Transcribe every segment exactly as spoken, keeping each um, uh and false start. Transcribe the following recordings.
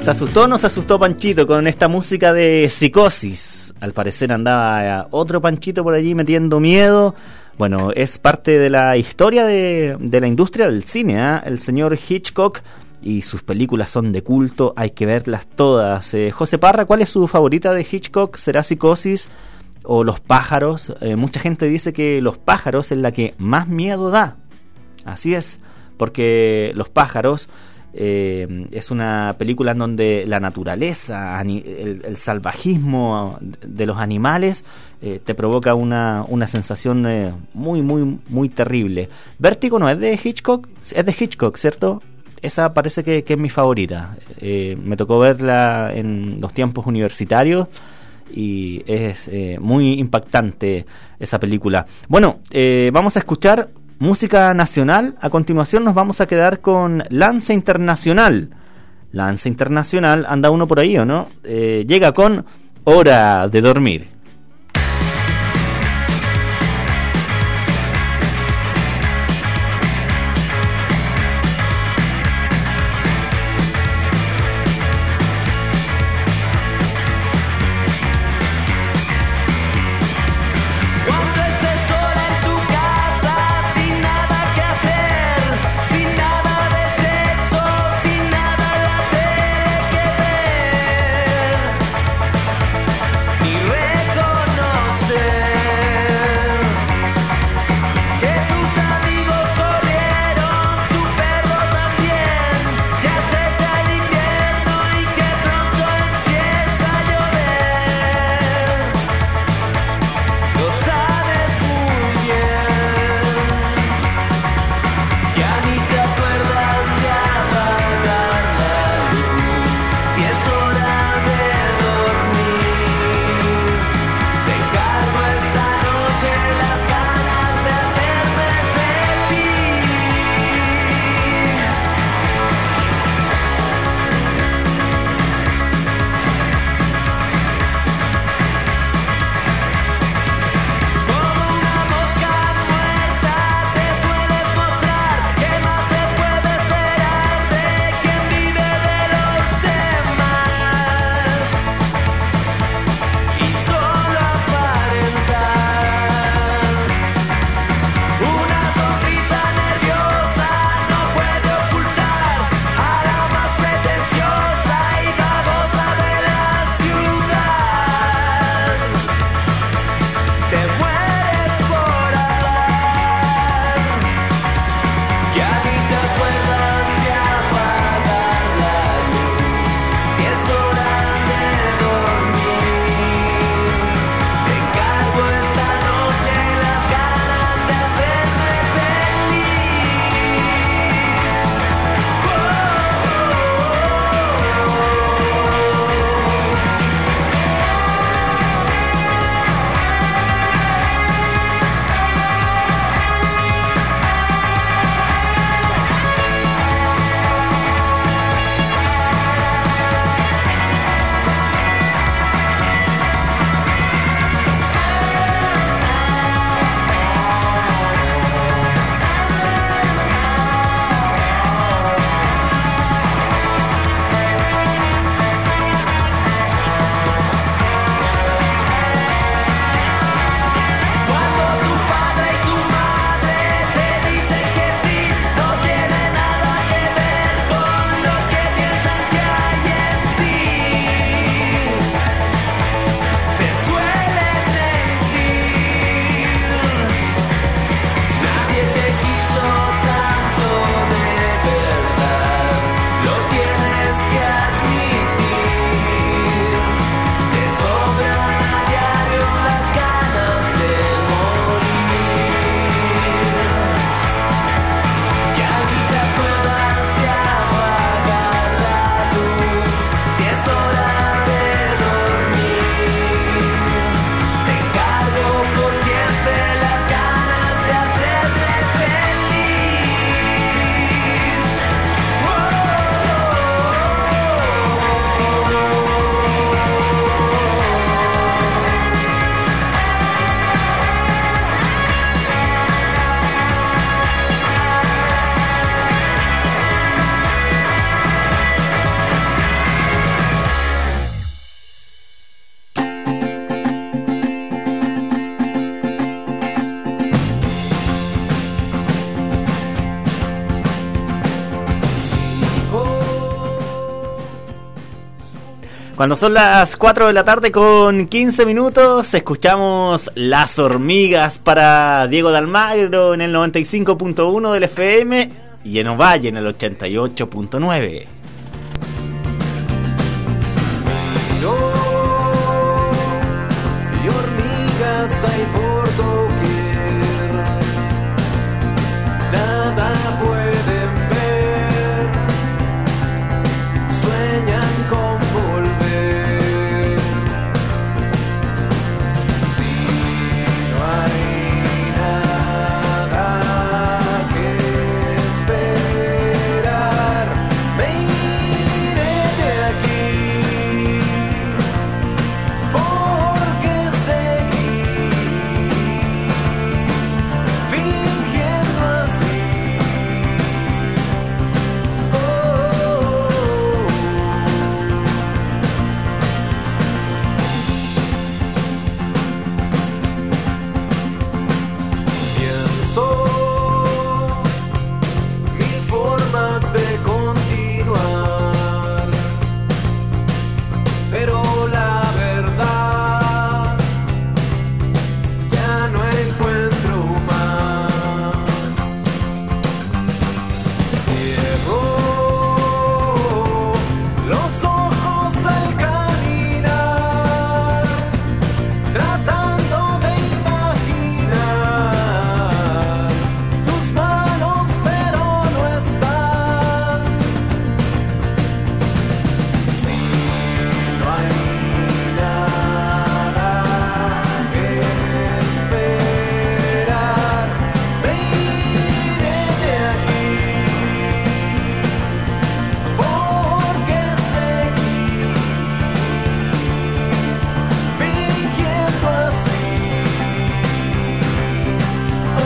¿Se asustó o no se asustó Panchito con esta música de Psicosis? Al parecer andaba otro Panchito por allí metiendo miedo. Bueno, es parte de la historia de, de la industria del cine, ¿eh? El señor Hitchcock y sus películas son de culto, hay que verlas todas. Eh, José Parra, ¿cuál es su favorita de Hitchcock? ¿Será Psicosis o Los pájaros? Eh, mucha gente dice que Los pájaros es la que más miedo da. Así es, porque Los pájaros... Eh, es una película en donde la naturaleza, el, el salvajismo de los animales eh, te provoca una, una sensación eh, muy, muy, muy terrible. Vértigo no es de Hitchcock, es de Hitchcock, ¿cierto? Esa parece que, que es mi favorita. Eh, me tocó verla en los tiempos universitarios y es eh, muy impactante esa película. Bueno, eh, vamos a escuchar música nacional. A continuación nos vamos a quedar con Lanza Internacional. Lanza Internacional, anda uno por ahí, ¿o no? Eh, llega con Hora de Dormir. Recuerdo Cuando son las cuatro de la tarde con quince minutos, escuchamos Las Hormigas para Diego de Almagro en el noventa y cinco punto uno del F M y en Ovalle en el ochenta y ocho punto nueve. No, y hormigas hay por doquier, nada pueden ver, sueñan con volver. Si no hay nada que esperar, me iré de aquí. Porque seguí fingiendo así. Oh, pienso mil formas de continuar, pero la verdad ya no encuentro más. Cierro los ojos al caminar, tratando de imaginar tus manos, pero no están. Si no hay nada que esperar, me iré de aquí. Porque seguí fingiendo así. Oh,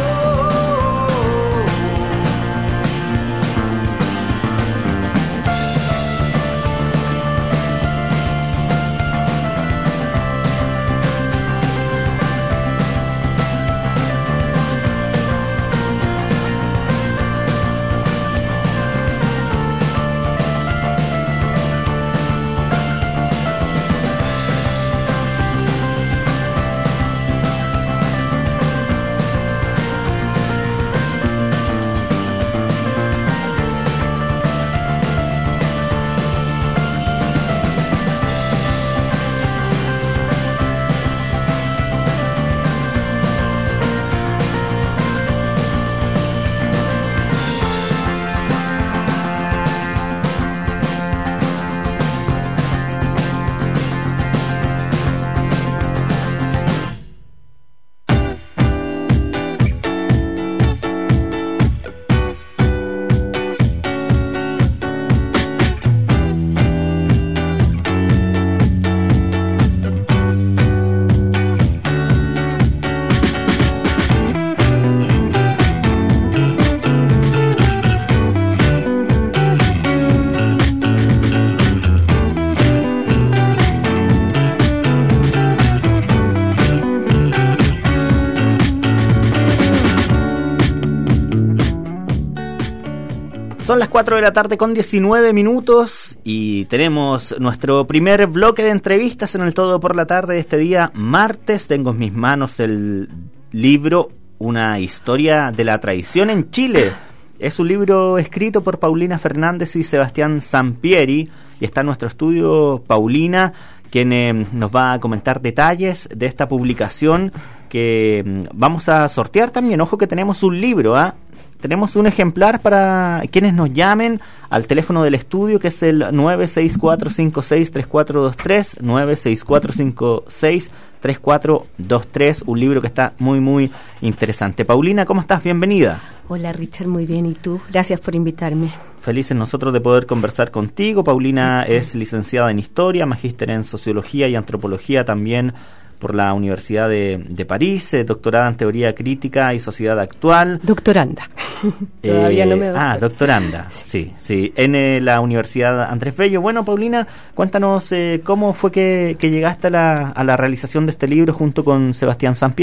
Son las cuatro de la tarde con diecinueve minutos y tenemos nuestro primer bloque de entrevistas en el Todo por la Tarde de este día martes. Tengo en mis manos el libro Una historia de la tradición en Chile. Es un libro escrito por Paulina Fernández y Sebastián Sampieri y está en nuestro estudio Paulina, quien eh, nos va a comentar detalles de esta publicación que mm, vamos a sortear también. Ojo que tenemos un libro, ¿ah? ¿eh? Tenemos un ejemplar para quienes nos llamen al teléfono del estudio, que es el nueve seis cuatro cinco seis tres cuatro dos tres, nueve seis cuatro cinco seis tres cuatro dos tres, un libro que está muy, muy interesante. Paulina, ¿cómo estás? Bienvenida. Hola Richard, muy bien, ¿y tú? Gracias por invitarme. Felices nosotros de poder conversar contigo. Paulina es licenciada en Historia, magíster en Sociología y Antropología también por la Universidad de, de París, eh, doctorada en Teoría Crítica y Sociedad Actual. Doctoranda. Todavía eh, no me doctor. Ah, doctoranda, sí, sí, en eh, la Universidad Andrés Bello. Bueno, Paulina, cuéntanos eh, cómo fue que, que llegaste a la, a la realización de este libro junto con Sebastián Sampieri.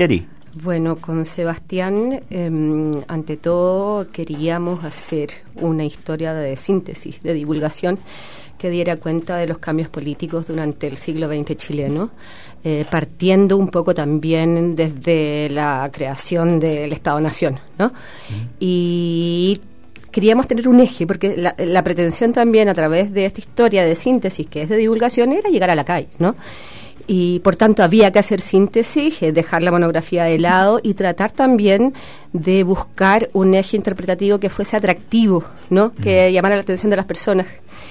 Bueno, con Sebastián, eh, ante todo queríamos hacer una historia de síntesis, de divulgación, que diera cuenta de los cambios políticos durante el siglo veinte chileno, eh, partiendo un poco también desde la creación del Estado-Nación, ¿no? Mm. Y queríamos tener un eje, porque la, la pretensión también a través de esta historia de síntesis, que es de divulgación, era llegar a la calle, ¿no? Y por tanto había que hacer síntesis, eh, dejar la monografía de lado y tratar también de buscar un eje interpretativo que fuese atractivo, ¿no? Mm. Que llamara la atención de las personas.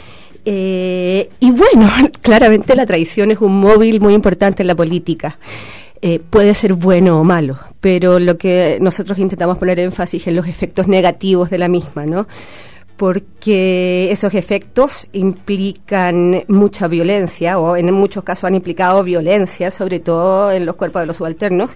Eh, y bueno, claramente la tradición es un móvil muy importante en la política. Eh, puede ser bueno o malo, pero lo que nosotros intentamos poner énfasis en los efectos negativos de la misma, ¿no? Porque esos efectos implican mucha violencia, o en muchos casos han implicado violencia, sobre todo en los cuerpos de los subalternos.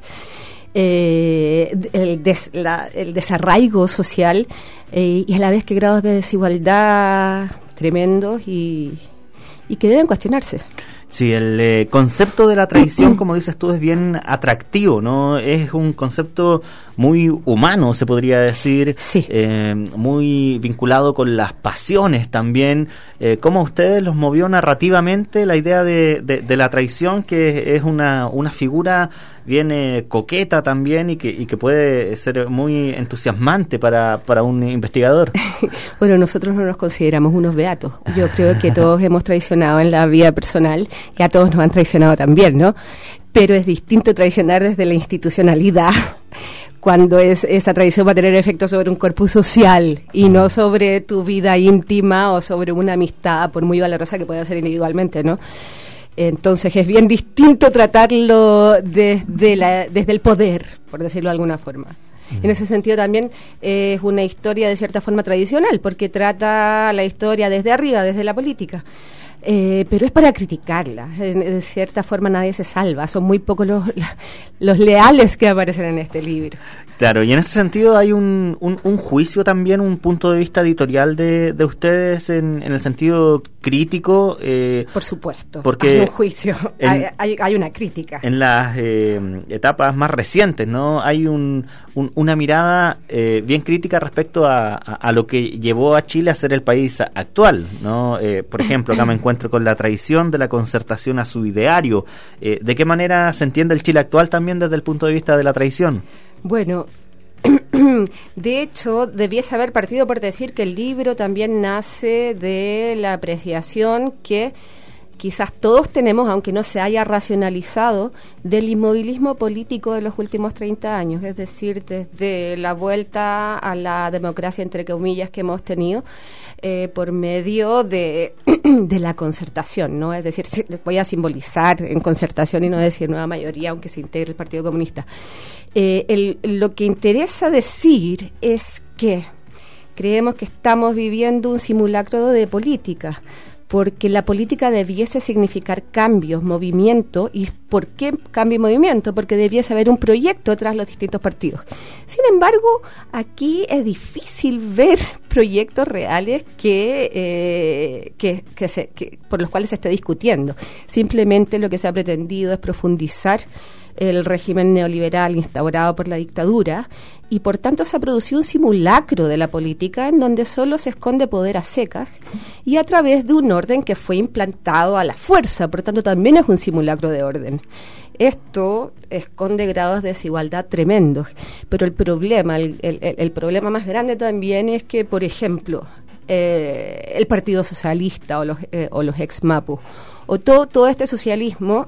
Eh, el, des, la, el desarraigo social eh, y a la vez que grados de desigualdad tremendos y, y que deben cuestionarse. Sí, el eh, concepto de la tradición, como dices tú, es bien atractivo, ¿no? Es un concepto muy humano, se podría decir, sí. eh, muy vinculado con las pasiones también. Eh, ¿Cómo a ustedes los movió narrativamente la idea de, de, de la tradición, que es una, una figura bien eh, coqueta también y que, y que puede ser muy entusiasmante para, para un investigador? Bueno, nosotros no nos consideramos unos beatos. Yo creo que todos hemos traicionado en la vida personal y a todos nos han traicionado también, ¿no? Pero es distinto traicionar desde la institucionalidad, cuando es, esa tradición va a tener efecto sobre un cuerpo social y no sobre tu vida íntima o sobre una amistad, por muy valorosa que pueda ser individualmente, ¿no? Entonces es bien distinto tratarlo desde, la, desde el poder, por decirlo de alguna forma. En ese sentido también eh, es una historia de cierta forma tradicional, porque trata la historia desde arriba, desde la política. Eh, pero es para criticarla. De, de cierta forma nadie se salva. Son muy pocos los, los leales que aparecen en este libro. Claro, y en ese sentido hay un, un, un juicio también, un punto de vista editorial de, de ustedes en, en el sentido crítico. Eh, Por supuesto, porque hay un juicio, en, hay, hay, hay una crítica. En las eh, etapas más recientes, ¿no? Hay un, un, una mirada eh, bien crítica respecto a, a, a lo que llevó a Chile a ser el país actual, ¿no? Eh, por ejemplo, acá me encuentro con la traición de la concertación a su ideario. Eh, ¿De qué manera se entiende el Chile actual también desde el punto de vista de la traición? Bueno, de hecho, debiese haber partido por decir que el libro también nace de la apreciación que quizás todos tenemos, aunque no se haya racionalizado, del inmovilismo político de los últimos treinta años, es decir, desde la vuelta a la democracia, entre comillas, que hemos tenido eh, por medio de, de la concertación, ¿no? Es decir, voy a simbolizar en concertación y no decir nueva mayoría, aunque se integre el Partido Comunista. Eh, el, lo que interesa decir es que creemos que estamos viviendo un simulacro de política, porque la política debiese significar cambios, movimiento. ¿Y por qué cambio y movimiento? Porque debiese haber un proyecto tras los distintos partidos. Sin embargo, aquí es difícil ver proyectos reales que, eh, que, que se, que por los cuales se esté discutiendo. Simplemente lo que se ha pretendido es profundizar el régimen neoliberal instaurado por la dictadura, y por tanto se ha producido un simulacro de la política en donde solo se esconde poder a secas y a través de un orden que fue implantado a la fuerza. Por tanto también es un simulacro de orden. Esto esconde grados de desigualdad tremendos, pero el problema el, el, el problema más grande también es que, por ejemplo, eh, el Partido Socialista o los, eh, o los ex-MAPU o todo, todo este socialismo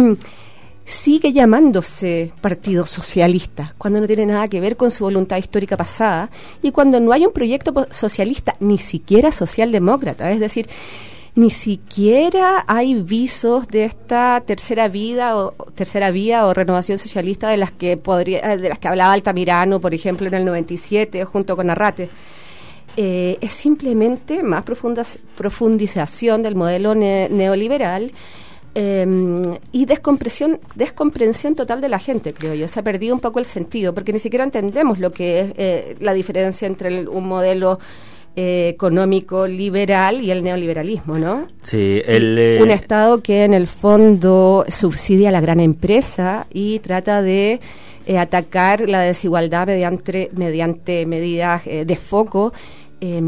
sigue llamándose Partido Socialista, cuando no tiene nada que ver con su voluntad histórica pasada y cuando no hay un proyecto socialista, ni siquiera socialdemócrata, es decir, ni siquiera hay visos de esta tercera vida o tercera vía o renovación socialista de las que podría, de las que hablaba Altamirano, por ejemplo, en el noventa y siete, junto con Arrate. Eh, es simplemente más profunda, profundización del modelo ne- neoliberal. Eh, y descompresión, descomprensión total de la gente, creo yo. Se ha perdido un poco el sentido, porque ni siquiera entendemos lo que es eh, la diferencia entre el, un modelo eh, económico liberal y el neoliberalismo, ¿no? Sí, el, eh... un Estado que en el fondo subsidia a la gran empresa y trata de eh, atacar la desigualdad mediante, mediante medidas eh, de foco, eh,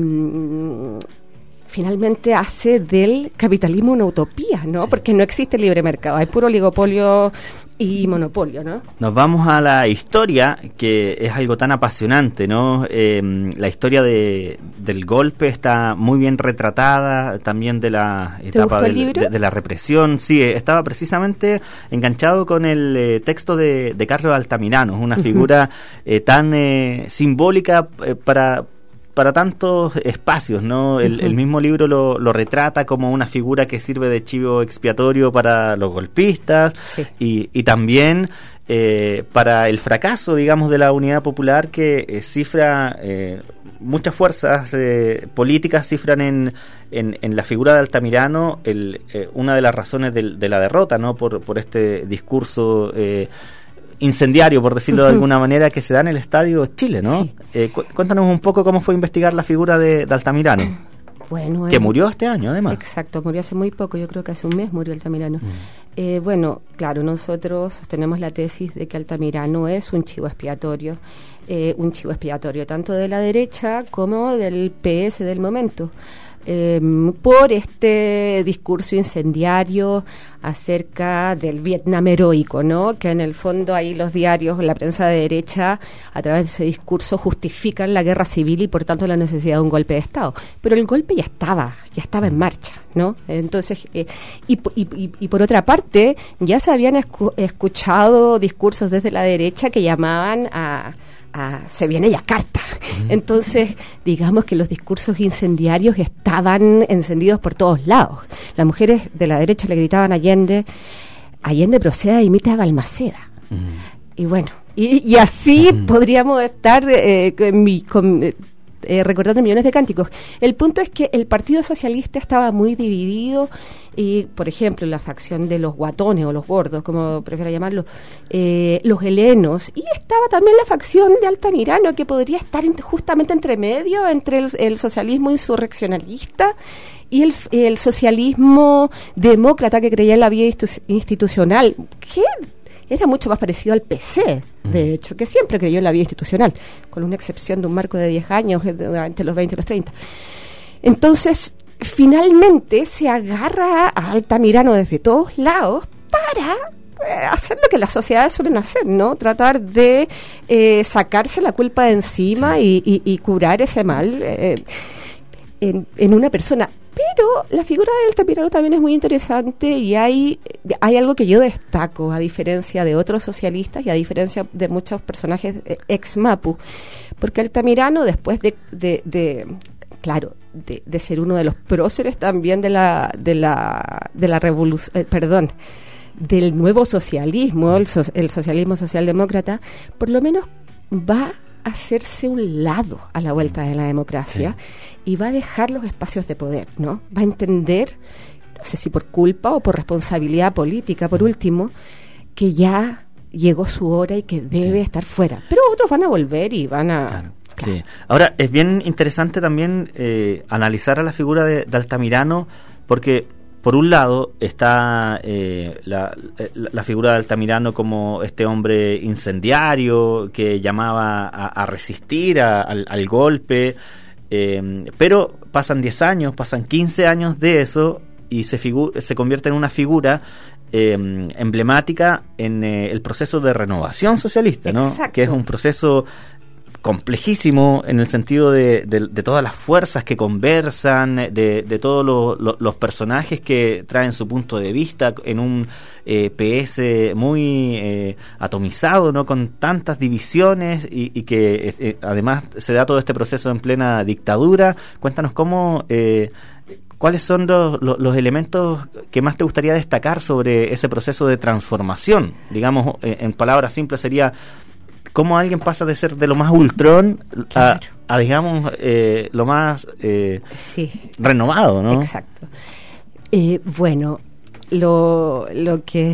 finalmente hace del capitalismo una utopía, ¿no? Sí. Porque no existe libre mercado, hay puro oligopolio y monopolio, ¿no? Nos vamos a la historia, que es algo tan apasionante, ¿no? Eh, la historia de, del golpe está muy bien retratada, también de la etapa del, de, de la represión. Sí, estaba precisamente enganchado con el eh, texto de, de Carlos Altamirano, una figura uh-huh. eh, tan eh, simbólica eh, para... para tantos espacios, ¿no? El, uh-huh. el mismo libro lo, lo retrata como una figura que sirve de chivo expiatorio para los golpistas, sí. y, y también eh, para el fracaso, digamos, de la Unidad Popular, que eh, cifra, eh, muchas fuerzas eh, políticas cifran en, en, en la figura de Altamirano el, eh, una de las razones de, de la derrota, ¿no? Por, por este discurso eh, incendiario, por decirlo uh-huh. de alguna manera, que se da en el Estadio Chile, ¿no? Sí. Eh, cu- cuéntanos un poco cómo fue investigar la figura de, de Altamirano. Bueno, que eh, murió este año, además. Exacto, murió hace muy poco, yo creo que hace un mes murió Altamirano. Uh-huh. Eh, bueno, claro, nosotros sostenemos la tesis de que Altamirano es un chivo expiatorio, eh, un chivo expiatorio tanto de la derecha como del P S del momento. Eh, por este discurso incendiario acerca del Vietnam heroico, ¿no? Que en el fondo ahí los diarios, la prensa de derecha, a través de ese discurso justifican la guerra civil y por tanto la necesidad de un golpe de Estado. Pero el golpe ya estaba, ya estaba en marcha, ¿no? Entonces, eh, y, y, y, y por otra parte, ya se habían escu- escuchado discursos desde la derecha que llamaban a Ah, se viene Yakarta. Mm. Entonces, digamos que los discursos incendiarios estaban encendidos por todos lados. Las mujeres de la derecha le gritaban a Allende, Allende proceda, imita a Balmaceda. Mm. Y bueno, y, y así mm. podríamos estar eh, con, mi, con, eh, recordando millones de cánticos. El punto es que el Partido Socialista estaba muy dividido y, por ejemplo, la facción de los guatones o los gordos, como prefiera llamarlo, eh, los helenos, y estaba también la facción de Altamirano, que podría estar en, justamente entre medio, entre el, el socialismo insurreccionalista y el, el socialismo demócrata que creía en la vía institu- institucional, que era mucho más parecido al P C, de hecho, que siempre creyó en la vía institucional, con una excepción de un marco de diez años, entre los veinte y los treinta. Entonces, finalmente se agarra a Altamirano desde todos lados para eh, hacer lo que las sociedades suelen hacer, ¿no? Tratar de eh, sacarse la culpa de encima sí. y, y, y curar ese mal eh, en, en una persona. Pero la figura de Altamirano también es muy interesante y hay, hay algo que yo destaco, a diferencia de otros socialistas y a diferencia de muchos personajes eh, ex-Mapu, porque Altamirano, después de... de, de claro, de, de ser uno de los próceres también de la de la de la revolución, eh, perdón, del nuevo socialismo, el, so, el socialismo socialdemócrata, por lo menos va a hacerse un lado a la vuelta de la democracia sí. y va a dejar los espacios de poder, ¿no? Va a entender, no sé si por culpa o por responsabilidad política, por último, que ya llegó su hora y que debe sí. estar fuera. Pero otros van a volver y van a... Claro. Sí. Ahora, es bien interesante también eh, analizar a la figura de, de Altamirano, porque por un lado está eh, la, la, la figura de Altamirano como este hombre incendiario que llamaba a, a resistir a, al, al golpe, eh, pero pasan diez años, pasan quince años de eso y se, figu- se convierte en una figura eh, emblemática en eh, el proceso de renovación socialista, ¿no? Exacto. Que es un proceso complejísimo en el sentido de, de, de todas las fuerzas que conversan, de, de todos lo, lo, los personajes que traen su punto de vista en un eh, P S muy eh, atomizado, ¿no? Con tantas divisiones y, y que eh, además se da todo este proceso en plena dictadura. Cuéntanos cómo... Eh, ¿Cuáles son los, los, los elementos que más te gustaría destacar sobre ese proceso de transformación? Digamos, eh, en palabras simples sería... ¿Cómo alguien pasa de ser de lo más ultrón claro. a, a, digamos, eh, lo más eh, sí. renovado, ¿no? Exacto. Eh, bueno, lo, lo que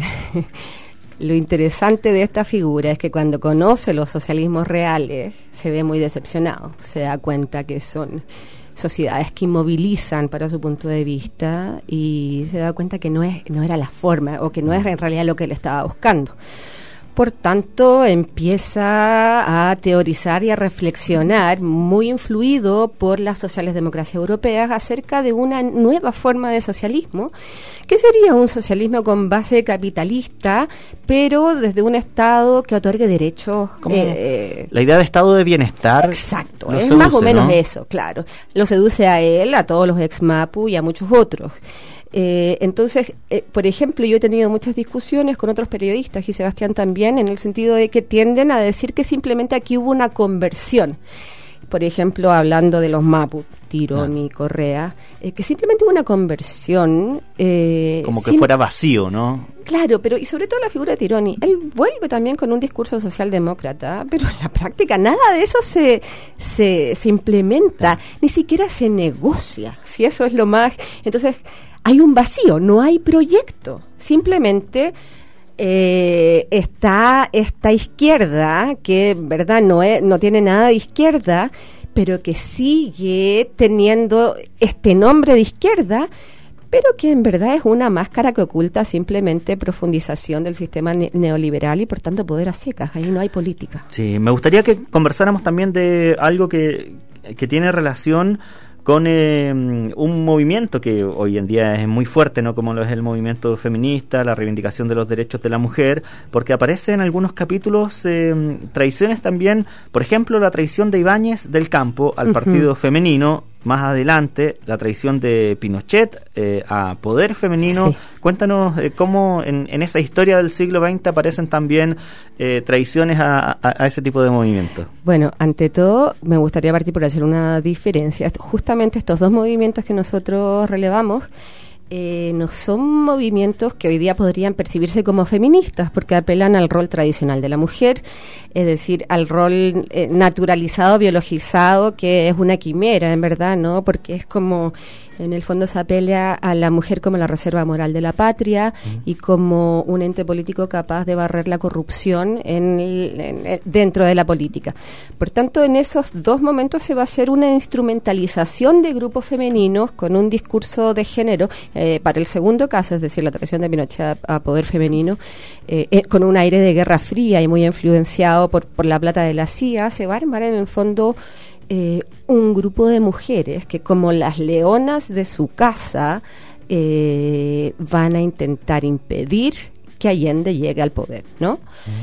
lo interesante de esta figura es que cuando conoce los socialismos reales se ve muy decepcionado. Se da cuenta que son sociedades que inmovilizan para su punto de vista y se da cuenta que no es no era la forma o que no es en realidad lo que él estaba buscando. por tanto empieza a teorizar y a reflexionar, muy influido por las socialdemocracias europeas, acerca de una nueva forma de socialismo, que sería un socialismo con base capitalista, pero desde un Estado que otorgue derechos. Como eh, la idea de estado de bienestar. Exacto, lo es seduce, más o menos ¿no? eso, claro. Lo seduce a él, a todos los ex-Mapu y a muchos otros. Eh, entonces, eh, por ejemplo, yo he tenido muchas discusiones con otros periodistas, y Sebastián también, en el sentido de que tienden a decir que simplemente aquí hubo una conversión. Por ejemplo, hablando de los Mapu, Tirón y Correa, eh, que simplemente hubo una conversión. Eh, Como que sin- fuera vacío, ¿no? Claro, pero y sobre todo la figura de Tironi, él vuelve también con un discurso socialdemócrata, pero en la práctica nada de eso se, se, se implementa, ni siquiera se negocia, si eso es lo más. Entonces, hay un vacío, no hay proyecto, simplemente eh, está esta izquierda, que en verdad no, es, no tiene nada de izquierda, pero que sigue teniendo este nombre de izquierda, pero que en verdad es una máscara que oculta simplemente profundización del sistema ne- neoliberal y por tanto poder a secas, ahí no hay política. Sí, me gustaría que conversáramos también de algo que, que tiene relación con eh, un movimiento que hoy en día es muy fuerte, ¿no? Como lo es el movimiento feminista, la reivindicación de los derechos de la mujer, porque aparece en algunos capítulos eh, traiciones también, por ejemplo, la traición de Ibáñez del Campo al Ujú. partido femenino, más adelante la traición de Pinochet eh, a poder femenino. Sí. Cuéntanos eh, cómo en, en esa historia del siglo veinte aparecen también eh, traiciones a, a, a ese tipo de movimientos. Bueno, ante todo, me gustaría partir por hacer una diferencia. Est- Justamente estos dos movimientos que nosotros relevamos eh, no son movimientos que hoy día podrían percibirse como feministas, porque apelan al rol tradicional de la mujer, es decir, al rol eh, naturalizado, biologizado, que es una quimera, en verdad, ¿no? Porque es como, en el fondo se apela a la mujer como la reserva moral de la patria y como un ente político capaz de barrer la corrupción en el- en el- dentro de la política. Por tanto, en esos dos momentos se va a hacer una instrumentalización de grupos femeninos con un discurso de género. Eh, para el segundo caso, es decir, la traición de Pinochet a, a poder femenino, eh, eh, con un aire de guerra fría y muy influenciado por, por la plata de la C I A, se va a armar en el fondo eh, un grupo de mujeres que, como las leonas de su casa, eh, van a intentar impedir que Allende llegue al poder, ¿no?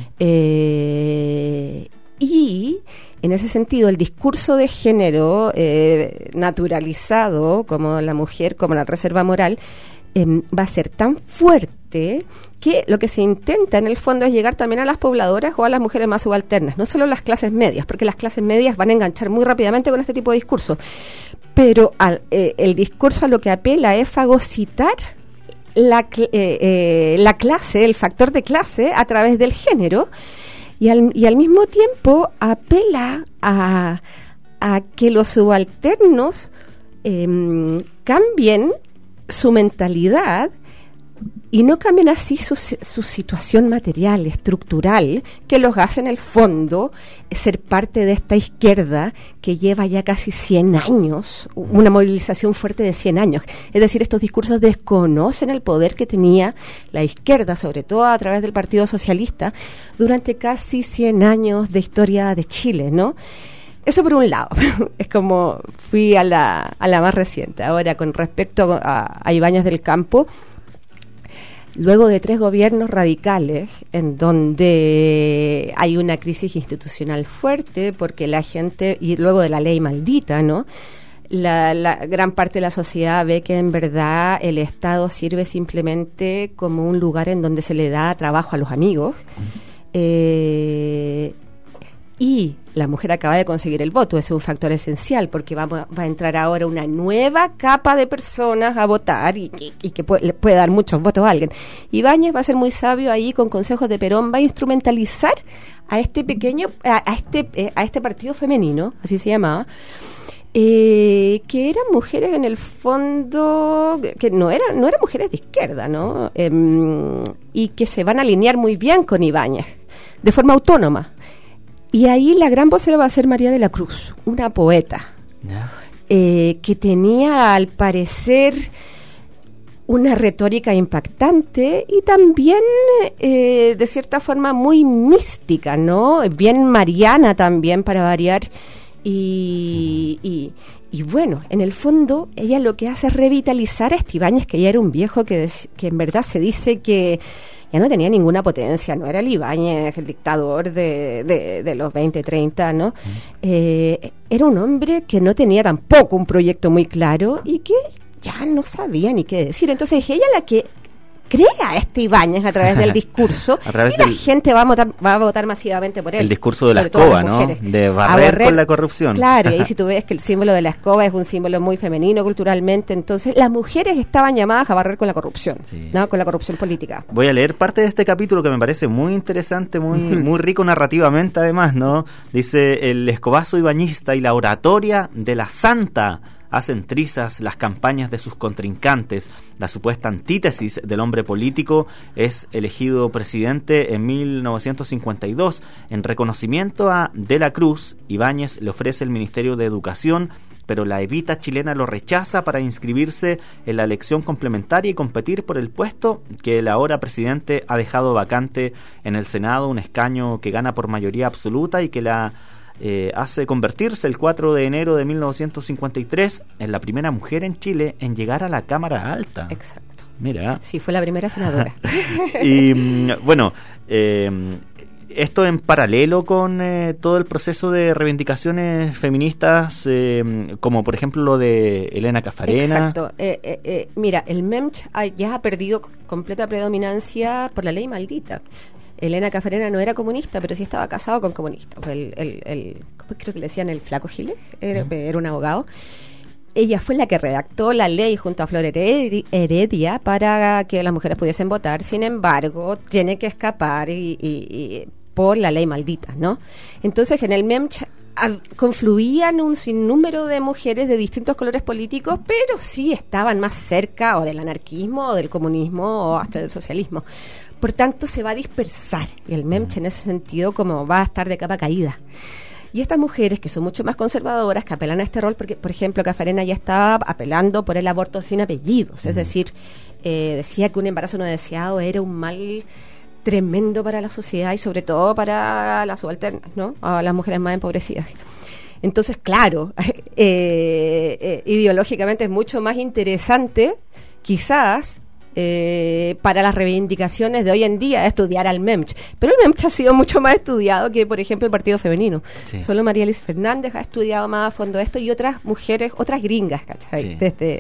Eh, y en ese sentido, el discurso de género eh, naturalizado como la mujer, como la reserva moral, eh, va a ser tan fuerte que lo que se intenta en el fondo es llegar también a las pobladoras o a las mujeres más subalternas, no solo las clases medias, porque las clases medias van a enganchar muy rápidamente con este tipo de discurso, pero al, eh, el discurso a lo que apela es fagocitar la, cl- eh, eh, la clase, el factor de clase a través del género, y al, y al mismo tiempo apela a, a que los subalternos em, cambien su mentalidad y no cambien así su, su situación material, estructural, que los hace en el fondo ser parte de esta izquierda que lleva ya casi cien años, una movilización fuerte de cien años. Es decir, estos discursos desconocen el poder que tenía la izquierda, sobre todo a través del Partido Socialista, durante casi cien años de historia de Chile, ¿no? Eso por un lado, es como fui a la, a la más reciente. Ahora, con respecto a, a Ibáñez del Campo, luego de tres gobiernos radicales, en donde hay una crisis institucional fuerte, porque la gente, y luego de la ley maldita, ¿no? La, la gran parte de la sociedad ve que en verdad el Estado sirve simplemente como un lugar en donde se le da trabajo a los amigos. Eh, y la mujer acaba de conseguir el voto, ese es un factor esencial, porque va, va a entrar ahora una nueva capa de personas a votar y, y, y que puede, le puede dar muchos votos a alguien. Ibáñez va a ser muy sabio ahí, con consejos de Perón, va a instrumentalizar a este pequeño, a, a este eh, a este partido femenino, así se llamaba, eh, que eran mujeres en el fondo, que no eran, no eran mujeres de izquierda, ¿no? Eh, y que se van a alinear muy bien con Ibáñez, de forma autónoma. Y ahí la gran vocera va a ser María de la Cruz, una poeta, ¿Ya? eh, que tenía al parecer una retórica impactante y también, eh, de cierta forma, muy mística, ¿no? Bien mariana también, para variar. Y, y, y bueno, en el fondo, ella lo que hace es revitalizar a Ibáñez, que ya era un viejo que, des- que en verdad se dice que ya no tenía ninguna potencia, no era el Ibáñez, el dictador de, de, de los veinte, treinta, ¿no? Mm. Eh, era un hombre que no tenía tampoco un proyecto muy claro y que ya no sabía ni qué decir. Entonces ella la que crea a este Ibáñez a través del discurso A través y la del- gente va a votar, va a votar masivamente por él. El discurso de la sobre todo escoba, las ¿no? mujeres. De A barrer con la corrupción. Claro, y ahí si tú ves que el símbolo de la escoba es un símbolo muy femenino culturalmente, entonces las mujeres estaban llamadas a barrer con la corrupción, Sí. ¿no? Con la corrupción política. Voy a leer parte de este capítulo que me parece muy interesante, muy, muy rico narrativamente además, ¿no? Dice, el escobazo ibañista y la oratoria de la santa hacen trizas las campañas de sus contrincantes. La supuesta antítesis del hombre político es elegido presidente en mil novecientos cincuenta y dos. En reconocimiento a De la Cruz, Ibáñez le ofrece el Ministerio de Educación, pero la Evita chilena lo rechaza para inscribirse en la elección complementaria y competir por el puesto que el ahora presidente ha dejado vacante en el Senado, un escaño que gana por mayoría absoluta y que la eh, hace convertirse el cuatro de enero de mil novecientos cincuenta y tres en la primera mujer en Chile en llegar a la Cámara Alta. Exacto. Mira. Sí, fue la primera senadora. Y mm, bueno, eh, esto en paralelo con eh, todo el proceso de reivindicaciones feministas, eh, como por ejemplo lo de Elena Caffarena. Exacto. Eh, eh, eh, mira, el MEMCH ha- ya ha perdido c- completa predominancia por la ley maldita. Elena Caffarena no era comunista, pero sí estaba casado con comunistas. El, el, el, ¿cómo creo que le decían? El Flaco Giles, era, era un abogado. Ella fue la que redactó la ley junto a Flor Heredi- Heredia para que las mujeres pudiesen votar. Sin embargo, tiene que escapar y, y, y por la ley maldita, ¿no? Entonces, en el MEMCH a- confluían un sinnúmero de mujeres de distintos colores políticos, pero sí estaban más cerca o del anarquismo o del comunismo o hasta del socialismo. Por tanto, se va a dispersar y el MEMCH en ese sentido como va a estar de capa caída. Y estas mujeres que son mucho más conservadoras, que apelan a este rol, porque por ejemplo Caffarena ya estaba apelando por el aborto sin apellidos, es decir, eh, decía que un embarazo no deseado era un mal tremendo para la sociedad y sobre todo para las subalternas, ¿no? A las mujeres más empobrecidas. Entonces, claro, eh, eh, ideológicamente es mucho más interesante, quizás, eh, para las reivindicaciones de hoy en día, estudiar al MEMCH. Pero el MEMCH ha sido mucho más estudiado que, por ejemplo, el Partido Femenino. Sí. Solo María Elisa Fernández ha estudiado más a fondo esto y otras mujeres, otras gringas, ¿cachai? Sí. Desde...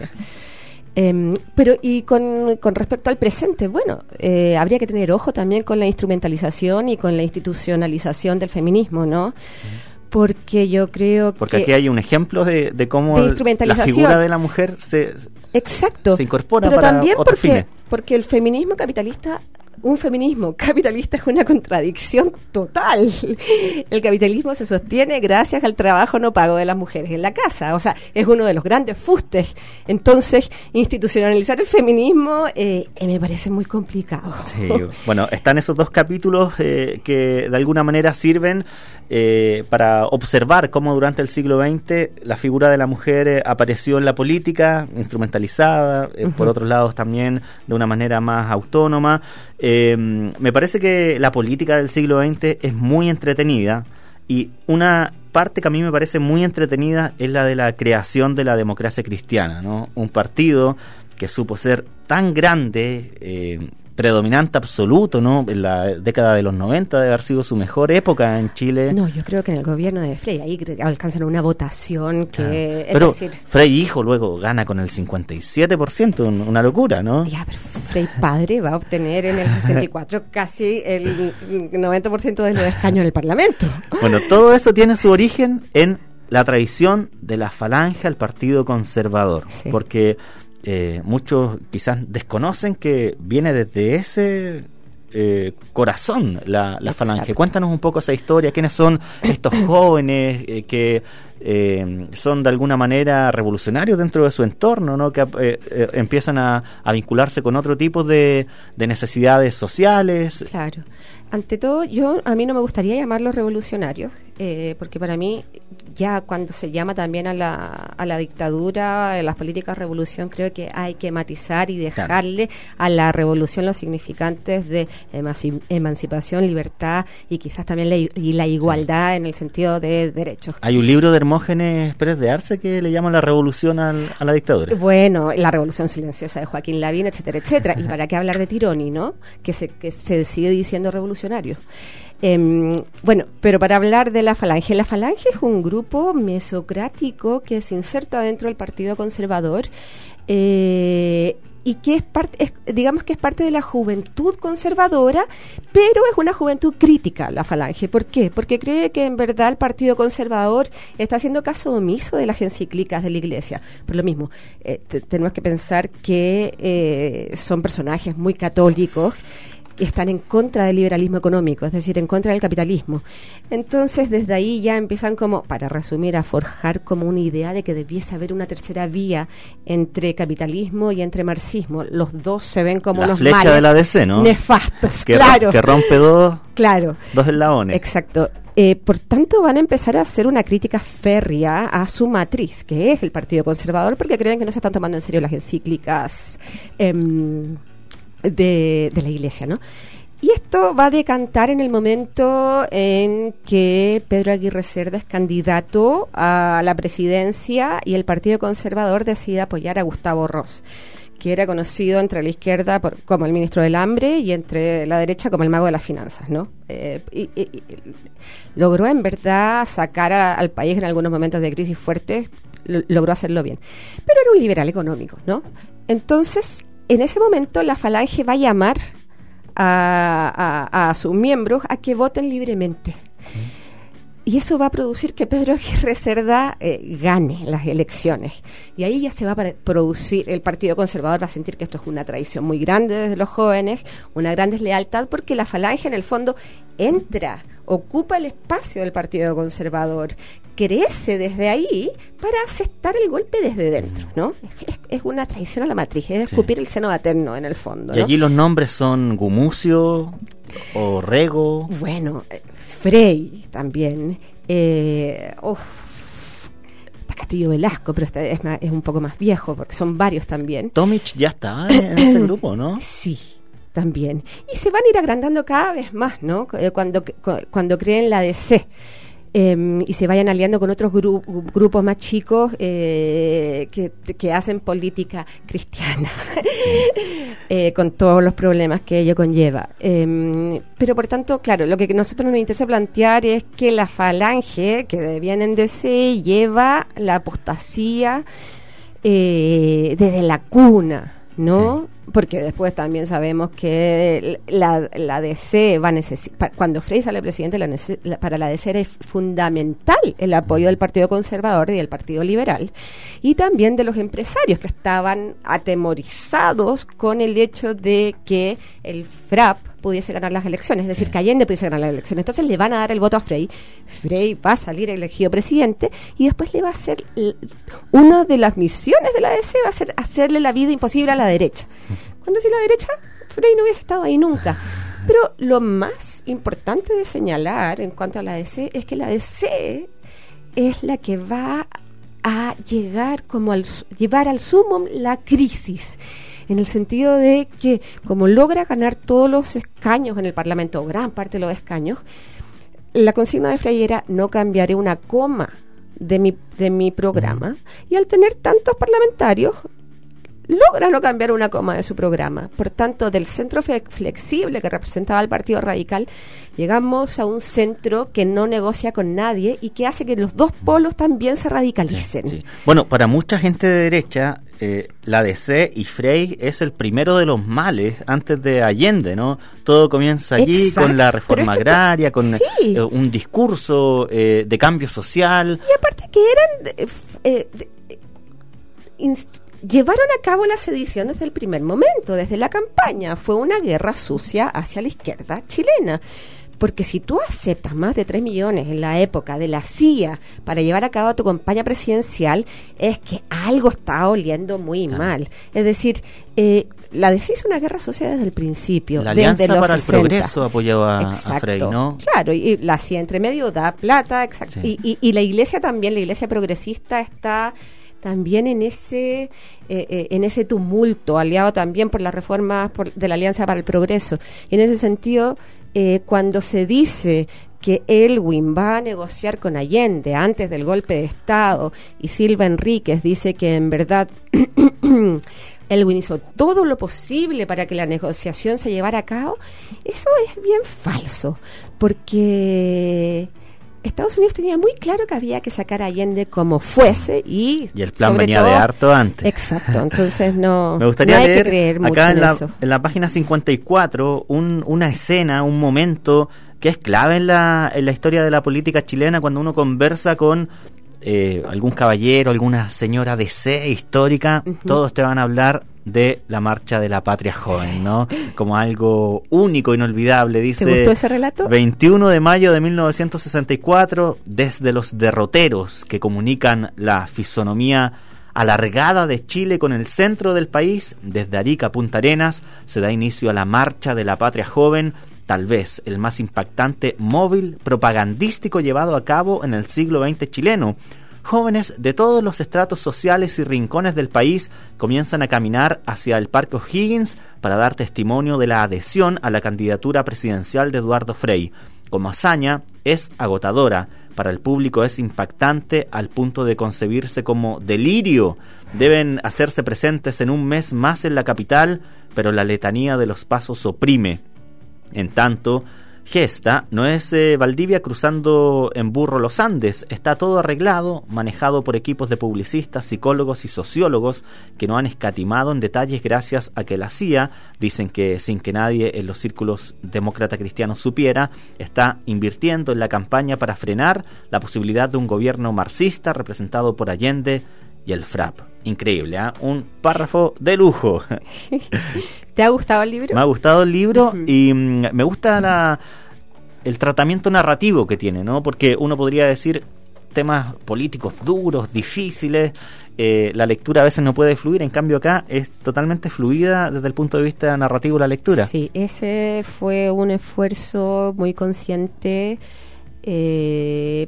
Eh, pero y con, con respecto al presente, bueno, eh, habría que tener ojo también con la instrumentalización y con la institucionalización del feminismo, ¿no? Porque yo creo Porque que... aquí hay un ejemplo de, de cómo de el- la instrumentalización. figura de la mujer se, Exacto. se incorpora pero para también otros porque, fines. porque el feminismo capitalista, un feminismo capitalista es una contradicción total. El capitalismo se sostiene gracias al trabajo no pago de las mujeres en la casa. O sea, es uno de los grandes fustes. Entonces, institucionalizar el feminismo eh, eh, me parece muy complicado. Sí, bueno, están esos dos capítulos eh, que de alguna manera sirven eh, para observar cómo durante el siglo veinte la figura de la mujer eh, apareció en la política, instrumentalizada, eh, uh-huh. por otros lados también de una manera más autónoma. Eh, me parece que la política del siglo veinte es muy entretenida y una parte que a mí me parece muy entretenida es la de la creación de la democracia cristiana, ¿no? Un partido que supo ser tan grande, eh, predominante absoluto, ¿no? En la década de los noventa debe haber sido su mejor época en Chile. No, yo creo que en el gobierno de Frey ahí alcanzan una votación que... Claro. Es pero decir, Frey hijo luego gana con el cincuenta y siete por ciento, una locura, ¿no? ya, pero Frey padre va a obtener en el sesenta y cuatro casi el noventa por ciento de los escaños en el Parlamento. Bueno, todo eso tiene su origen en la traición de la falange al Partido Conservador, Sí. porque eh, muchos quizás desconocen que viene desde ese eh, corazón la, la falange. Cuéntanos un poco esa historia, quiénes son estos jóvenes eh, que eh, son de alguna manera revolucionarios dentro de su entorno, ¿no? Que eh, eh, empiezan a, a vincularse con otro tipo de, de necesidades sociales. Claro. Ante todo, yo a mí no me gustaría llamarlos revolucionarios, eh, porque para mí ya cuando se llama también a la, a la dictadura, a las políticas de revolución, creo que hay que matizar y dejarle claro. a la revolución los significantes de emanci- emancipación, libertad y quizás también la, y la igualdad sí. en el sentido de derechos. Hay un libro de Hermógenes Pérez de Arce que le llama La revolución al, a la dictadura. Bueno, la revolución silenciosa de Joaquín Lavín, etcétera, etcétera. Y para qué hablar de Tironi, ¿no? Que se, que se sigue diciendo revolucionario. Eh, bueno, pero para hablar de la Falange, la Falange es un grupo mesocrático que se inserta dentro del Partido Conservador eh, y que es parte, es, digamos que es parte de la juventud conservadora, pero es una juventud crítica, la Falange. ¿Por qué? Porque cree que en verdad el Partido Conservador está haciendo caso omiso de las encíclicas de la Iglesia. Por lo mismo, eh, te, tenemos que pensar que eh, son personajes muy católicos, que están en contra del liberalismo económico, es decir, en contra del capitalismo. Entonces, desde ahí ya empiezan como, para resumir, a forjar como una idea de que debiese haber una tercera vía entre capitalismo y entre marxismo. Los dos se ven como la unos flecha males de la D C, ¿no? Nefastos, que, claro. Que rompe dos, claro. dos eslabones. Exacto. Eh, por tanto, van a empezar a hacer una crítica férrea a su matriz, que es el Partido Conservador, porque creen que no se están tomando en serio las encíclicas eh, De, de la Iglesia, ¿no? Y esto va a decantar en el momento en que Pedro Aguirre Cerda es candidato a la presidencia y el Partido Conservador decide apoyar a Gustavo Ross, que era conocido entre la izquierda por, como el ministro del Hambre y entre la derecha como el mago de las finanzas, ¿no? Eh, y, y, y, logró en verdad sacar a, al país en algunos momentos de crisis fuertes, lo, logró hacerlo bien. Pero era un liberal económico, ¿no? Entonces, en ese momento la Falange va a llamar a, a, a sus miembros a que voten libremente. Mm. Y eso va a producir que Pedro Aguirre Cerda eh, gane las elecciones. Y ahí ya se va a producir, el Partido Conservador va a sentir que esto es una traición muy grande desde los jóvenes, una gran deslealtad, porque la Falange en el fondo entra, ocupa el espacio del Partido Conservador, crece desde ahí para aceptar el golpe desde dentro, ¿no? Es, es una traición a la matriz, es escupir sí. el seno materno en el fondo, ¿no? Y allí los nombres son Gumucio o Rego. Bueno, eh, Frey también. Eh, oh, está Castillo Velasco, pero este es, más, es un poco más viejo, porque son varios también. Tomic ya está en ese grupo, ¿no? Sí. También. Y se van a ir agrandando cada vez más, ¿no? Cuando, cuando creen la D C. Eh, y se vayan aliando con otros gru- grupos más chicos eh, que, que hacen política cristiana, eh, con todos los problemas que ello conlleva. Eh, pero por tanto, claro, lo que a nosotros nos interesa plantear es que la Falange, que viene en D C, lleva la apostasía eh, desde la cuna, ¿no? Sí. Porque después también sabemos que la, la D C va a necesitar, cuando Frey sale presidente, la nece- la, para la D C era fundamental el apoyo del Partido Conservador y del Partido Liberal, y también de los empresarios que estaban atemorizados con el hecho de que el F R A P pudiese ganar las elecciones, es decir, que Allende pudiese ganar las elecciones. Entonces le van a dar el voto a Frey, Frey va a salir elegido presidente y después le va a hacer, una de las misiones de la D C va a ser hacerle la vida imposible a la derecha. Cuando si la derecha, Frey no hubiese estado ahí nunca. Pero lo más importante de señalar en cuanto a la D C es que la D C es la que va a llegar como al, llevar al sumum la crisis, en el sentido de que como logra ganar todos los escaños en el Parlamento, o gran parte de los escaños, la consigna de Frey era: no cambiaré una coma de mi, de mi programa, y al tener tantos parlamentarios logra no cambiar una coma de su programa. Por tanto, del centro flexible que representaba el Partido Radical, llegamos a un centro que no negocia con nadie y que hace que los dos polos también se radicalicen. Sí, sí. Bueno, para mucha gente de derecha, eh, la D C y Frey es el primero de los males antes de Allende, ¿no? Todo comienza allí. Exacto. Con la reforma agraria, con sí. eh, un discurso eh, de cambio social. Y aparte que eran... Eh, eh, eh, inst- Llevaron a cabo la sedición desde el primer momento, desde la campaña. Fue una guerra sucia hacia la izquierda chilena. Porque si tú aceptas más de tres millones en la época de la C I A para llevar a cabo tu campaña presidencial, es que algo está oliendo muy Claro. mal. Es decir, eh, la D C hizo una guerra sucia desde el principio. La desde Alianza los para sesenta. el Progreso apoyó a, a Exacto. Frei, ¿no? Claro, y, y la C I A entre medio da plata, exacto. Sí. Y, y, y la iglesia también, la iglesia progresista está también en ese eh, eh, en ese tumulto, aliado también por las reformas por- de la Alianza para el Progreso. Y en ese sentido, eh, cuando se dice que Elwin va a negociar con Allende antes del golpe de Estado y Silva Enríquez dice que en verdad Elwin hizo todo lo posible para que la negociación se llevara a cabo, eso es bien falso, porque Estados Unidos tenía muy claro que había que sacar a Allende como fuese y, Y el plan sobre venía todo- de harto antes. Exacto, entonces no, Me gustaría no hay leer que creer mucho acá en en la, eso. en la página cincuenta y cuatro un, una escena, un momento que es clave en la, en la historia de la política chilena cuando uno conversa con eh, algún caballero, alguna señora de C histórica, Ujú. todos te van a hablar de la Marcha de la Patria Joven, ¿no? Como algo único, inolvidable. Dice, ¿Te gustó ese relato? veintiuno de mayo de mil novecientos sesenta y cuatro, desde los derroteros que comunican la fisonomía alargada de Chile con el centro del país, desde Arica a Punta Arenas, se da inicio a la Marcha de la Patria Joven, tal vez el más impactante móvil propagandístico llevado a cabo en el siglo veinte chileno. Jóvenes de todos los estratos sociales y rincones del país comienzan a caminar hacia el Parque O'Higgins para dar testimonio de la adhesión a la candidatura presidencial de Eduardo Frei. Como hazaña, es agotadora. Para el público es impactante al punto de concebirse como delirio. Deben hacerse presentes en un mes más en la capital, pero la letanía de los pasos oprime. En tanto, Gesta no es eh, Valdivia cruzando en burro los Andes, está todo arreglado, manejado por equipos de publicistas, psicólogos y sociólogos que no han escatimado en detalles gracias a que la C I A, dicen que sin que nadie en los círculos demócrata cristianos supiera, está invirtiendo en la campaña para frenar la posibilidad de un gobierno marxista representado por Allende y el F R A P. Increíble, ¿eh? Un párrafo de lujo. ¿Te ha gustado el libro? Me ha gustado el libro Ujú. y mm, me gusta la, el tratamiento narrativo que tiene, ¿no? Porque uno podría decir temas políticos duros, difíciles, eh, la lectura a veces no puede fluir, en cambio acá es totalmente fluida desde el punto de vista narrativo la lectura. Sí, ese fue un esfuerzo muy consciente eh,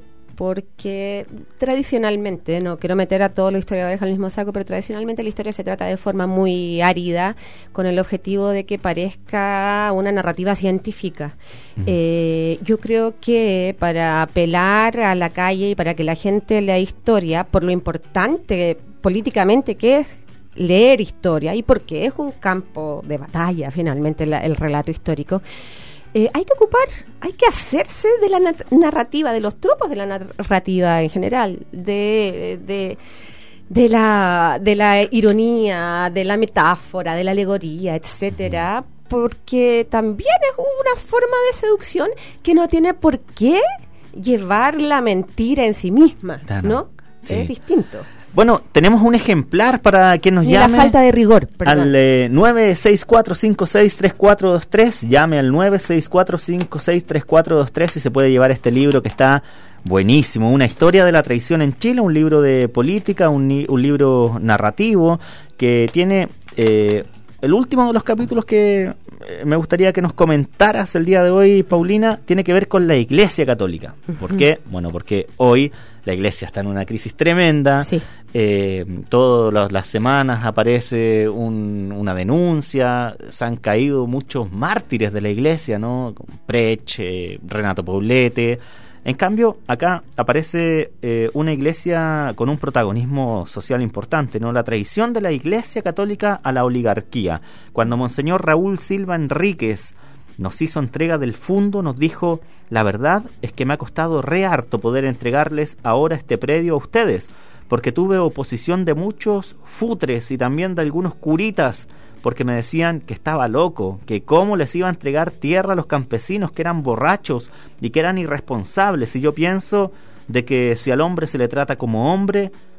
porque tradicionalmente, no quiero meter a todos los historiadores al mismo saco, pero tradicionalmente la historia se trata de forma muy árida, con el objetivo de que parezca una narrativa científica. Ujú. Eh, yo creo que para apelar a la calle y para que la gente lea historia, por lo importante políticamente que es leer historia y porque es un campo de batalla finalmente la- el relato histórico, eh, hay que ocupar, hay que hacerse de la nat- narrativa, de los tropos de la narrativa en general, de, de, de la, de la ironía, de la metáfora, de la alegoría, etcétera, porque también es una forma de seducción que no tiene por qué llevar la mentira en sí misma, Claro, ¿no? sí. Es distinto. Bueno, tenemos un ejemplar para quien nos Ni la llame. falta de rigor, perdón. Al eh, nueve seis cuatro cinco seis tres cuatro dos tres, llame al nueve seis cuatro cinco seis tres cuatro dos tres y se puede llevar este libro que está buenísimo, una historia de la traición en Chile, un libro de política, un, ni- un libro narrativo que tiene eh, el último de los capítulos que eh, me gustaría que nos comentaras el día de hoy, Paulina, tiene que ver con la Iglesia Católica. ¿Por Ujú. qué? Bueno, porque hoy la Iglesia está en una crisis tremenda. Sí. Eh, todas las, las semanas aparece un- una denuncia, se han caído muchos mártires de la Iglesia, ¿no? Prech, eh, Renato Poblete. En cambio, acá aparece eh, una iglesia con un protagonismo social importante, ¿no? La traición de la Iglesia Católica a la oligarquía. Cuando Monseñor Raúl Silva Enríquez nos hizo entrega del fundo, nos dijo: la verdad es que me ha costado re harto poder entregarles ahora este predio a ustedes, porque tuve oposición de muchos futres y también de algunos curitas, porque me decían que estaba loco, que cómo les iba a entregar tierra a los campesinos, que eran borrachos y que eran irresponsables. Y yo pienso de que si al hombre se le trata como hombre,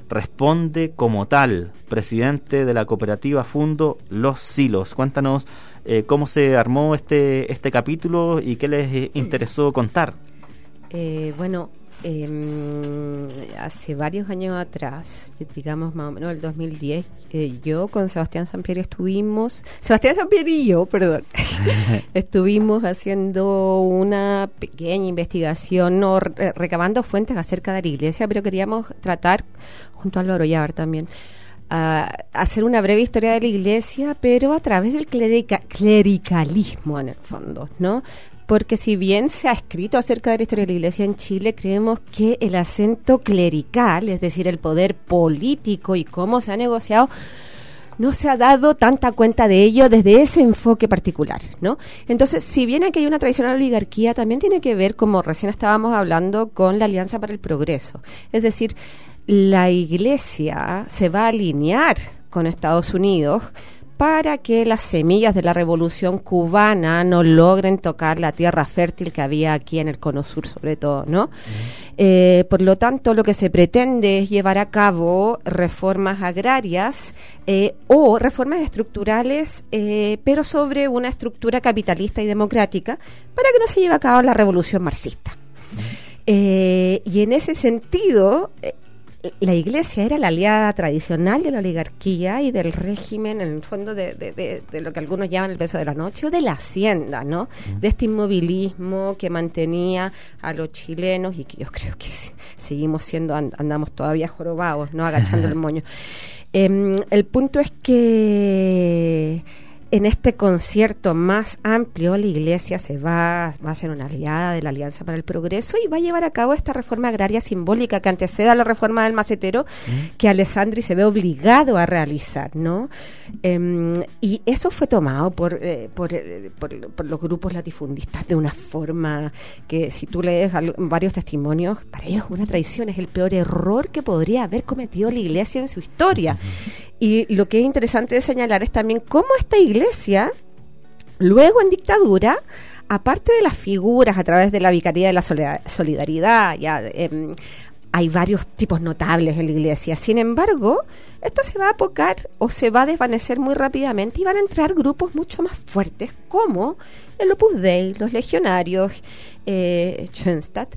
responde como tal, presidente de la cooperativa Fundo Los Silos. Cuéntanos eh, cómo se armó este, este capítulo y qué les eh, interesó contar. Eh, bueno, eh, hace varios años atrás, digamos más o menos el dos mil diez, eh, yo con Sebastián Sampieri estuvimos, Sebastián Sampieri y yo, perdón, estuvimos haciendo una pequeña investigación, no, re- recabando fuentes acerca de la iglesia, pero queríamos tratar, junto a Álvaro Llávar también, a hacer una breve historia de la iglesia, pero a través del clerica- clericalismo en el fondo, ¿no? Porque si bien se ha escrito acerca de la historia de la Iglesia en Chile, creemos que el acento clerical, es decir, el poder político y cómo se ha negociado, no se ha dado tanta cuenta de ello desde ese enfoque particular, ¿no? Entonces, si bien aquí hay una tradicional oligarquía, también tiene que ver, como recién estábamos hablando, con la Alianza para el Progreso. Es decir, la Iglesia se va a alinear con Estados Unidos para que las semillas de la revolución cubana no logren tocar la tierra fértil que había aquí en el Cono Sur, sobre todo, ¿no? Uh-huh. Eh, por lo tanto, lo que se pretende es llevar a cabo reformas agrarias eh, o reformas estructurales, eh, pero sobre una estructura capitalista y democrática, para que no se lleve a cabo la revolución marxista. Uh-huh. Eh, y en ese sentido, eh, la Iglesia era la aliada tradicional de la oligarquía y del régimen, en el fondo, de, de, de, de lo que algunos llaman el peso de la noche, o de la hacienda, ¿no? Uh-huh. De este inmovilismo que mantenía a los chilenos, y que yo creo que sí, seguimos siendo, and, andamos todavía jorobados, ¿no? Agachando el moño. Eh, el punto es que en este concierto más amplio, la Iglesia se va, va a ser una aliada de la Alianza para el Progreso y va a llevar a cabo esta reforma agraria simbólica que antecede a la reforma del macetero, ¿Mm? que Alessandri se ve obligado a realizar, ¿no? Eh, y eso fue tomado por, eh, por, eh, por, por los grupos latifundistas de una forma que, si tú lees al, varios testimonios, para ellos es una traición, es el peor error que podría haber cometido la Iglesia en su historia. Uh-huh. Y lo que es interesante de señalar es también cómo esta Iglesia, luego en dictadura, aparte de las figuras a través de la Vicaría de la Solidaridad, ya eh, hay varios tipos notables en la Iglesia. Sin embargo, esto se va a apocar o se va a desvanecer muy rápidamente y van a entrar grupos mucho más fuertes, como el Opus Dei, los legionarios, eh, Schoenstatt.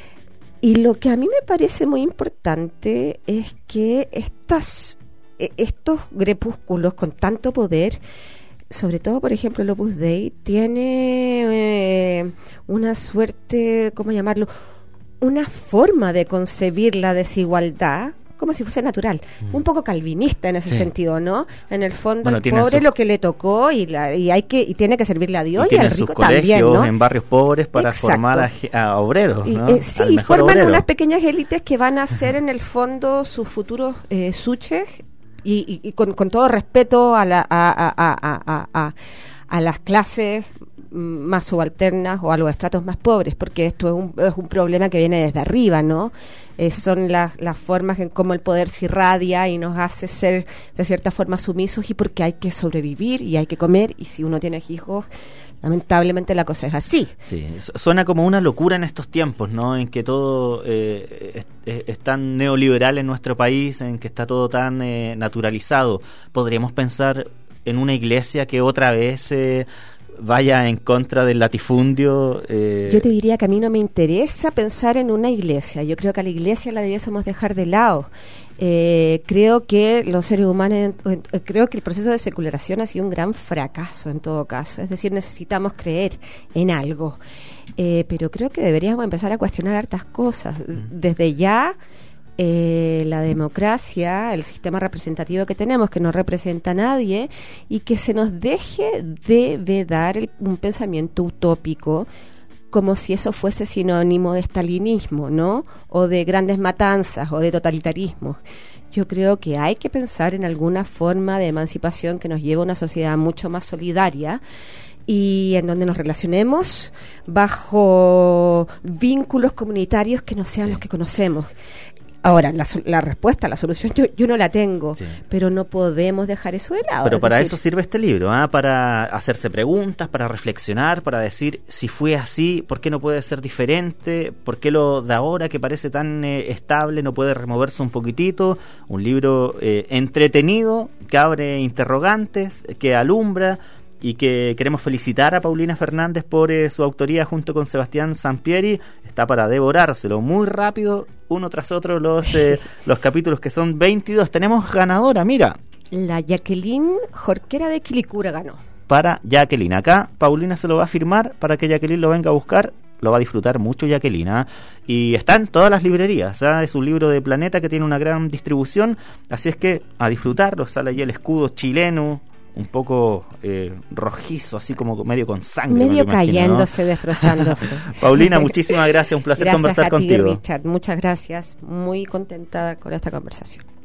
Y lo que a mí me parece muy importante es que estas estos grupúsculos con tanto poder, sobre todo, por ejemplo, el Opus Dei, tiene eh, una suerte, ¿cómo llamarlo? Una forma de concebir la desigualdad como si fuese natural, mm. un poco calvinista en ese sí. sentido, ¿no? En el fondo, bueno, al pobre su... lo que le tocó y, la, y hay que y tiene que servirle a Dios y, y al rico también, ¿no? En barrios pobres para Exacto. formar a, a obreros, ¿no? Y, eh, sí, forman obrero. unas pequeñas élites que van a ser en el fondo sus futuros eh, suches. Y, y, y con, con todo respeto a, la, a, a, a, a, a, a las clases más subalternas o a los estratos más pobres, porque esto es un, es un problema que viene desde arriba, ¿no? Eh, son las, las formas en cómo el poder se irradia y nos hace ser de cierta forma sumisos, y porque hay que sobrevivir y hay que comer, y si uno tiene hijos, lamentablemente la cosa es así. Sí, suena como una locura en estos tiempos, ¿no? En que todo eh, es, es, es tan neoliberal en nuestro país, en que está todo tan eh, naturalizado. Podríamos pensar en una iglesia que otra vez eh, vaya en contra del latifundio. Eh... Yo te diría que a mí no me interesa pensar en una iglesia. Yo creo que a la iglesia la debiésemos dejar de lado. Eh, creo que los seres humanos, eh, creo que el proceso de secularización ha sido un gran fracaso en todo caso. Es decir, necesitamos creer en algo. Eh, pero creo que deberíamos empezar a cuestionar hartas cosas. Desde ya, eh, la democracia, el sistema representativo que tenemos, que no representa a nadie, y que se nos deje de vedar el, un pensamiento utópico, como si eso fuese sinónimo de estalinismo, ¿no? O de grandes matanzas o de totalitarismo. Yo creo que hay que pensar en alguna forma de emancipación que nos lleve a una sociedad mucho más solidaria y en donde nos relacionemos bajo vínculos comunitarios que no sean sí. los que conocemos. Ahora, la, so- la respuesta, la solución, yo, yo no la tengo, Sí. pero no podemos dejar eso de lado. Pero es para decir, eso sirve este libro, ¿ah? Para hacerse preguntas, para reflexionar, para decir si fue así, por qué no puede ser diferente, por qué lo de ahora que parece tan eh, estable no puede removerse un poquitito. Un libro eh, entretenido, que abre interrogantes, que alumbra, y que queremos felicitar a Paulina Fernández por eh, su autoría junto con Sebastián Sampieri. Está para devorárselo muy rápido, uno tras otro, los, eh, los capítulos, que son veintidós. Tenemos ganadora, mira. La Jacqueline Jorquera de Quilicura ganó. Para Jacqueline. Acá Paulina se lo va a firmar para que Jacqueline lo venga a buscar. Lo va a disfrutar mucho Jacqueline, ¿ah? Y está en todas las librerías, ¿ah? Es un libro de Planeta que tiene una gran distribución, así es que a disfrutarlo. Sale ahí el escudo chileno, un poco eh, rojizo, así como medio con sangre. me Medio lo imagino, cayéndose, ¿no? destrozándose. Paulina, muchísimas gracias, un placer Gracias conversar a ti, contigo. Richard. Muchas gracias. Muy contenta con esta conversación.